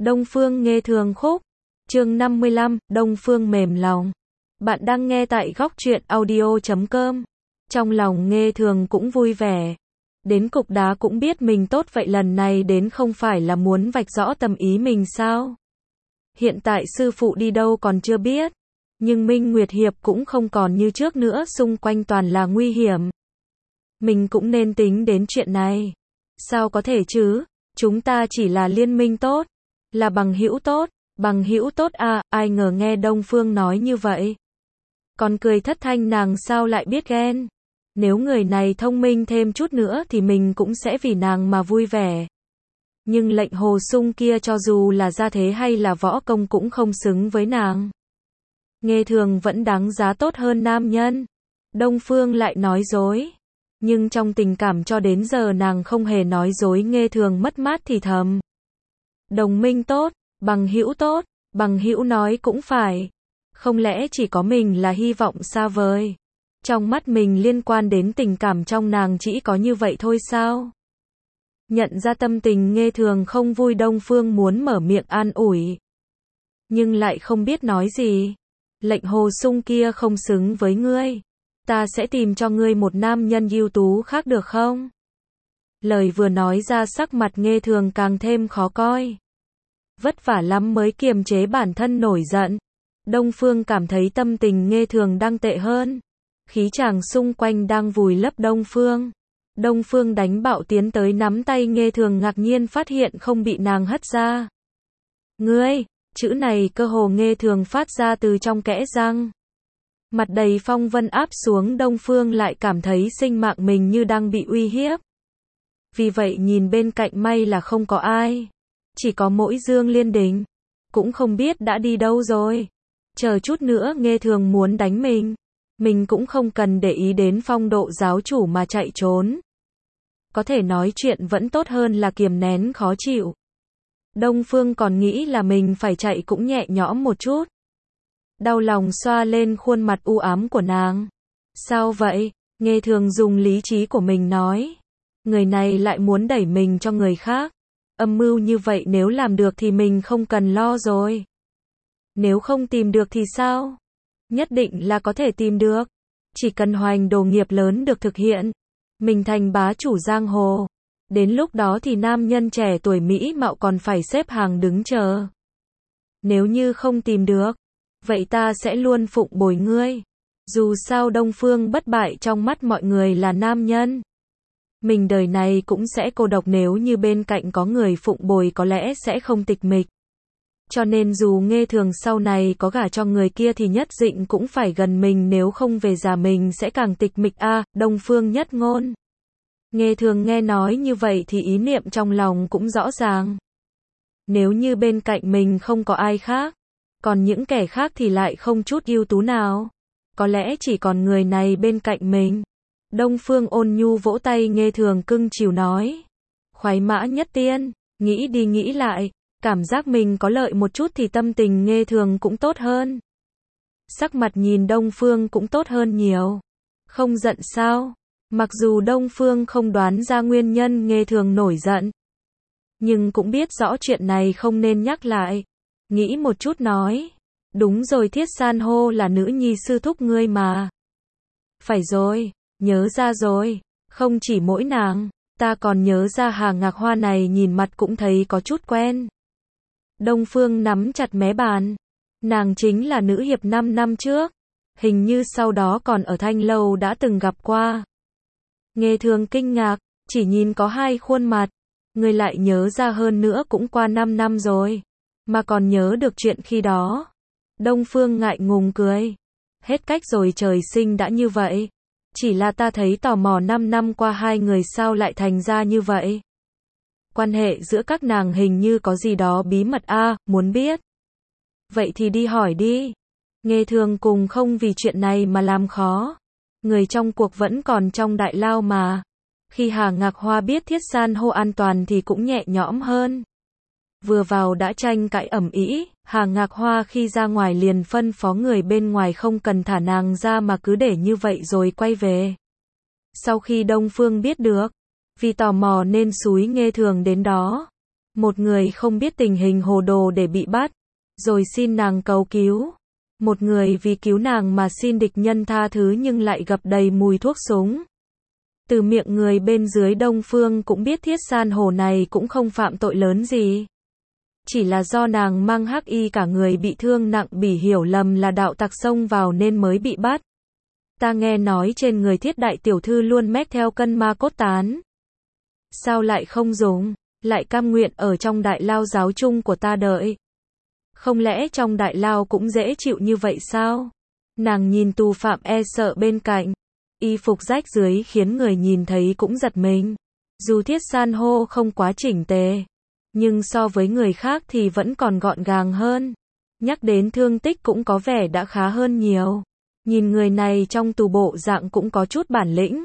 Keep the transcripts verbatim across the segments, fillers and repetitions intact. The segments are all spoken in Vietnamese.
Đông Phương Nghê Thường khúc. Chương năm mươi lăm, Đông Phương mềm lòng. Bạn đang nghe tại góc truyện audio chấm com. Trong lòng Nghê Thường cũng vui vẻ. Đến cục đá cũng biết mình tốt vậy lần này đến không phải là muốn vạch rõ tâm ý mình sao? Hiện tại sư phụ đi đâu còn chưa biết. Nhưng Minh Nguyệt Hiệp cũng không còn như trước nữa, xung quanh toàn là nguy hiểm. Mình cũng nên tính đến chuyện này. Sao có thể chứ? Chúng ta chỉ là liên minh tốt. Là bằng hữu tốt. Bằng hữu tốt à, ai ngờ nghe Đông Phương nói như vậy. Còn cười thất thanh, nàng sao lại biết ghen. Nếu người này thông minh thêm chút nữa thì mình cũng sẽ vì nàng mà vui vẻ. Nhưng lệnh hồ sung kia cho dù là gia thế hay là võ công cũng không xứng với nàng. Nghê Thường vẫn đáng giá tốt hơn nam nhân. Đông Phương lại nói dối. Nhưng trong tình cảm cho đến giờ nàng không hề nói dối. Nghê Thường mất mát thì thầm. Đồng minh tốt, bằng hữu tốt, bằng hữu nói cũng phải. Không lẽ chỉ có mình là hy vọng xa vời? Trong mắt mình liên quan đến tình cảm trong nàng chỉ có như vậy thôi sao? Nhận ra tâm tình Nghê Thường không vui, Đông Phương muốn mở miệng an ủi. Nhưng lại không biết nói gì. Lệnh hồ sung kia không xứng với ngươi. Ta sẽ tìm cho ngươi một nam nhân ưu tú khác được không? Lời vừa nói ra sắc mặt Nghê Thường càng thêm khó coi. Vất vả lắm mới kiềm chế bản thân nổi giận. Đông Phương cảm thấy tâm tình Nghê Thường đang tệ hơn. Khí chàng xung quanh đang vùi lấp Đông Phương. Đông Phương đánh bạo tiến tới nắm tay Nghê Thường, ngạc nhiên phát hiện không bị nàng hất ra. Ngươi, chữ này cơ hồ Nghê Thường phát ra từ trong kẽ răng. Mặt đầy phong vân áp xuống, Đông Phương lại cảm thấy sinh mạng mình như đang bị uy hiếp. Vì vậy nhìn bên cạnh may là không có ai. Chỉ có mỗi Dương Liên Đình. Cũng không biết đã đi đâu rồi. Chờ chút nữa Nghê Thường muốn đánh mình. Mình cũng không cần để ý đến phong độ giáo chủ mà chạy trốn. Có thể nói chuyện vẫn tốt hơn là kiềm nén khó chịu. Đông Phương còn nghĩ là mình phải chạy cũng nhẹ nhõm một chút. Đau lòng xoa lên khuôn mặt u ám của nàng. Sao vậy? Nghê Thường dùng lý trí của mình nói. Người này lại muốn đẩy mình cho người khác. Âm mưu như vậy nếu làm được thì mình không cần lo rồi. Nếu không tìm được thì sao? Nhất định là có thể tìm được. Chỉ cần hoành đồ nghiệp lớn được thực hiện. Mình thành bá chủ giang hồ. Đến lúc đó thì nam nhân trẻ tuổi mỹ mạo còn phải xếp hàng đứng chờ. Nếu như không tìm được, vậy ta sẽ luôn phụng bồi ngươi. Dù sao Đông Phương bất bại trong mắt mọi người là nam nhân. Mình đời này cũng sẽ cô độc, nếu như bên cạnh có người phụng bồi có lẽ sẽ không tịch mịch. Cho nên dù Nghê Thường sau này có gả cho người kia thì nhất định cũng phải gần mình, nếu không về già mình sẽ càng tịch mịch a. À, Đông Phương nhất ngôn. Nghê Thường nghe nói như vậy thì ý niệm trong lòng cũng rõ ràng. Nếu như bên cạnh mình không có ai khác, còn những kẻ khác thì lại không chút ưu tú nào. Có lẽ chỉ còn người này bên cạnh mình. Đông Phương ôn nhu vỗ tay Nghê Thường cưng chiều nói. Khoái mã nhất tiên, nghĩ đi nghĩ lại, cảm giác mình có lợi một chút thì tâm tình Nghê Thường cũng tốt hơn. Sắc mặt nhìn Đông Phương cũng tốt hơn nhiều. Không giận sao? Mặc dù Đông Phương không đoán ra nguyên nhân Nghê Thường nổi giận, nhưng cũng biết rõ chuyện này không nên nhắc lại. Nghĩ một chút nói. Đúng rồi, Thiết San hô là nữ nhi sư thúc ngươi mà. Phải rồi, nhớ ra rồi. Không chỉ mỗi nàng, ta còn nhớ ra Hà Ngạc Hoa này nhìn mặt cũng thấy có chút quen. Đông Phương nắm chặt mé bàn. Nàng chính là nữ hiệp năm năm trước. Hình như sau đó còn ở Thanh Lâu đã từng gặp qua. Nghê Thường kinh ngạc, chỉ nhìn có hai khuôn mặt. Người lại nhớ ra, hơn nữa cũng qua năm năm rồi. Mà còn nhớ được chuyện khi đó. Đông Phương ngại ngùng cười. Hết cách rồi, trời sinh đã như vậy. Chỉ là ta thấy tò mò, năm năm qua hai người sao lại thành ra như vậy. Quan hệ giữa các nàng hình như có gì đó bí mật a, à, muốn biết. Vậy thì đi hỏi đi. Nghê Thường cùng không vì chuyện này mà làm khó. Người trong cuộc vẫn còn trong đại lao mà. Khi Hà Ngạc Hoa biết Thiết San hô an toàn thì cũng nhẹ nhõm hơn. Vừa vào đã tranh cãi ầm ĩ, Hà Ngạc Hoa khi ra ngoài liền phân phó người bên ngoài không cần thả nàng ra mà cứ để như vậy rồi quay về. Sau khi Đông Phương biết được, vì tò mò nên xúi Nghê Thường đến đó. Một người không biết tình hình hồ đồ để bị bắt, rồi xin nàng cầu cứu. Một người vì cứu nàng mà xin địch nhân tha thứ nhưng lại gặp đầy mùi thuốc súng. Từ miệng người bên dưới Đông Phương cũng biết Thiết San Hô này cũng không phạm tội lớn gì. Chỉ là do nàng mang hắc y cả người bị thương nặng bị hiểu lầm là đạo tặc xông vào nên mới bị bắt. Ta nghe nói trên người Thiết đại tiểu thư luôn mách theo cân ma cốt tán. Sao lại không dùng, lại cam nguyện ở trong đại lao giáo chung của ta đợi. Không lẽ trong đại lao cũng dễ chịu như vậy sao? Nàng nhìn tù phạm e sợ bên cạnh. Y phục rách dưới khiến người nhìn thấy cũng giật mình. Dù Thiết San Hô không quá chỉnh tề, nhưng so với người khác thì vẫn còn gọn gàng hơn. Nhắc đến thương tích cũng có vẻ đã khá hơn nhiều. Nhìn người này trong tù bộ dạng cũng có chút bản lĩnh.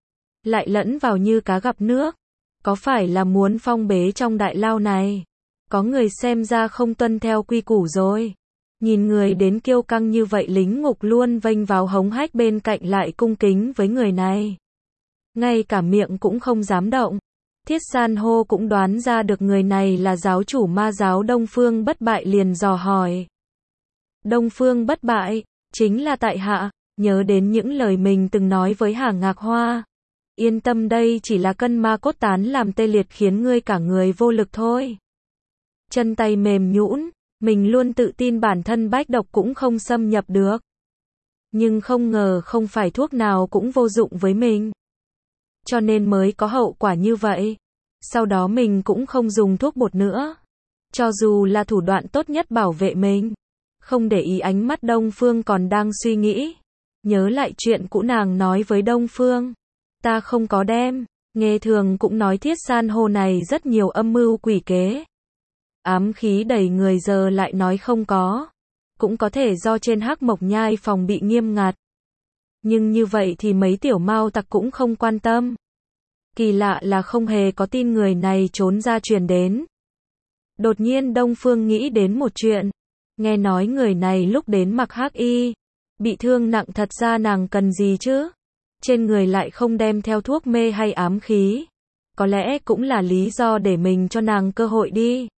Lại lẫn vào như cá gặp nước. Có phải là muốn phong bế trong đại lao này? Có người xem ra không tuân theo quy củ rồi. Nhìn người đến kiêu căng như vậy lính ngục luôn vênh vào hống hách bên cạnh lại cung kính với người này. Ngay cả miệng cũng không dám động. Thiết San Hô cũng đoán ra được người này là giáo chủ ma giáo Đông Phương Bất Bại liền dò hỏi. Đông Phương Bất Bại, chính là tại hạ, nhớ đến những lời mình từng nói với Hà Ngạc Hoa. Yên tâm đây chỉ là cân ma cốt tán làm tê liệt khiến ngươi cả người vô lực thôi. Chân tay mềm nhũn, mình luôn tự tin bản thân bách độc cũng không xâm nhập được. Nhưng không ngờ không phải thuốc nào cũng vô dụng với mình. Cho nên mới có hậu quả như vậy. Sau đó mình cũng không dùng thuốc bột nữa. Cho dù là thủ đoạn tốt nhất bảo vệ mình. Không để ý ánh mắt Đông Phương còn đang suy nghĩ. Nhớ lại chuyện cũ nàng nói với Đông Phương. Ta không có đem. Nghe thường cũng nói Thiết San Hô này rất nhiều âm mưu quỷ kế. Ám khí đầy người giờ lại nói không có. Cũng có thể do trên Hắc Mộc Nhai phòng bị nghiêm ngặt. Nhưng như vậy thì mấy tiểu mao tặc cũng không quan tâm. Kỳ lạ là không hề có tin người này trốn ra truyền đến. Đột nhiên Đông Phương nghĩ đến một chuyện. Nghe nói người này lúc đến mặc hắc y. Bị thương nặng thật ra nàng cần gì chứ? Trên người lại không đem theo thuốc mê hay ám khí. Có lẽ cũng là lý do để mình cho nàng cơ hội đi.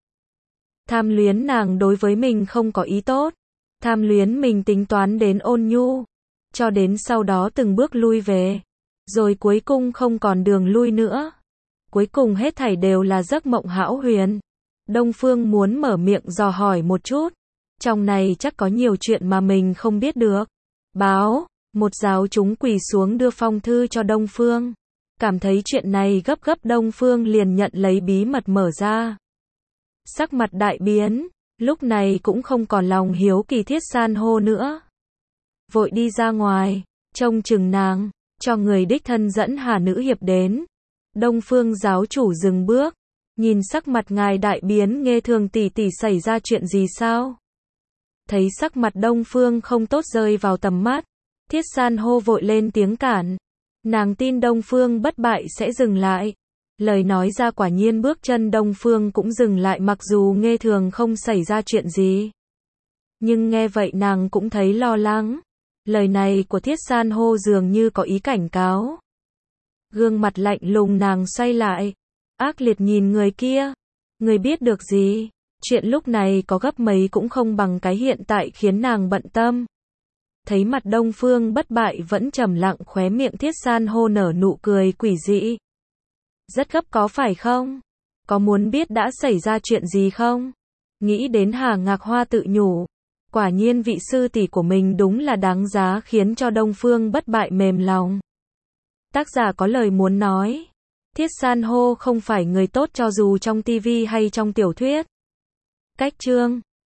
Tham luyến nàng đối với mình không có ý tốt. Tham luyến mình tính toán đến ôn nhu. Cho đến sau đó từng bước lui về. Rồi cuối cùng không còn đường lui nữa. Cuối cùng hết thảy đều là giấc mộng hão huyền. Đông Phương muốn mở miệng dò hỏi một chút. Trong này chắc có nhiều chuyện mà mình không biết được. Báo, một giáo chúng quỳ xuống đưa phong thư cho Đông Phương. Cảm thấy chuyện này gấp gấp Đông Phương liền nhận lấy bí mật mở ra. Sắc mặt đại biến, lúc này cũng không còn lòng hiếu kỳ Thiết San Hô nữa. Vội đi ra ngoài, trông chừng nàng, cho người đích thân dẫn Hà Nữ Hiệp đến. Đông Phương giáo chủ dừng bước, nhìn sắc mặt ngài đại biến nghe thường tỷ tỷ xảy ra chuyện gì sao? Thấy sắc mặt Đông Phương không tốt rơi vào tầm mắt, Thiết San Hô vội lên tiếng cản. Nàng tin Đông Phương Bất Bại sẽ dừng lại. Lời nói ra quả nhiên bước chân Đông Phương cũng dừng lại mặc dù nghe thường không xảy ra chuyện gì. Nhưng nghe vậy nàng cũng thấy lo lắng. Lời này của Thiết San Hô dường như có ý cảnh cáo. Gương mặt lạnh lùng nàng xoay lại. Ác liệt nhìn người kia. Người biết được gì? Chuyện lúc này có gấp mấy cũng không bằng cái hiện tại khiến nàng bận tâm. Thấy mặt Đông Phương Bất Bại vẫn trầm lặng khóe miệng Thiết San Hô nở nụ cười quỷ dị. Rất gấp có phải không? Có muốn biết đã xảy ra chuyện gì không? Nghĩ đến Hà Ngạc Hoa tự nhủ. Quả nhiên vị sư tỷ của mình đúng là đáng giá khiến cho Đông Phương Bất Bại mềm lòng. Tác giả có lời muốn nói. Thiết San Hô không phải người tốt cho dù trong tivi hay trong tiểu thuyết. Cách chương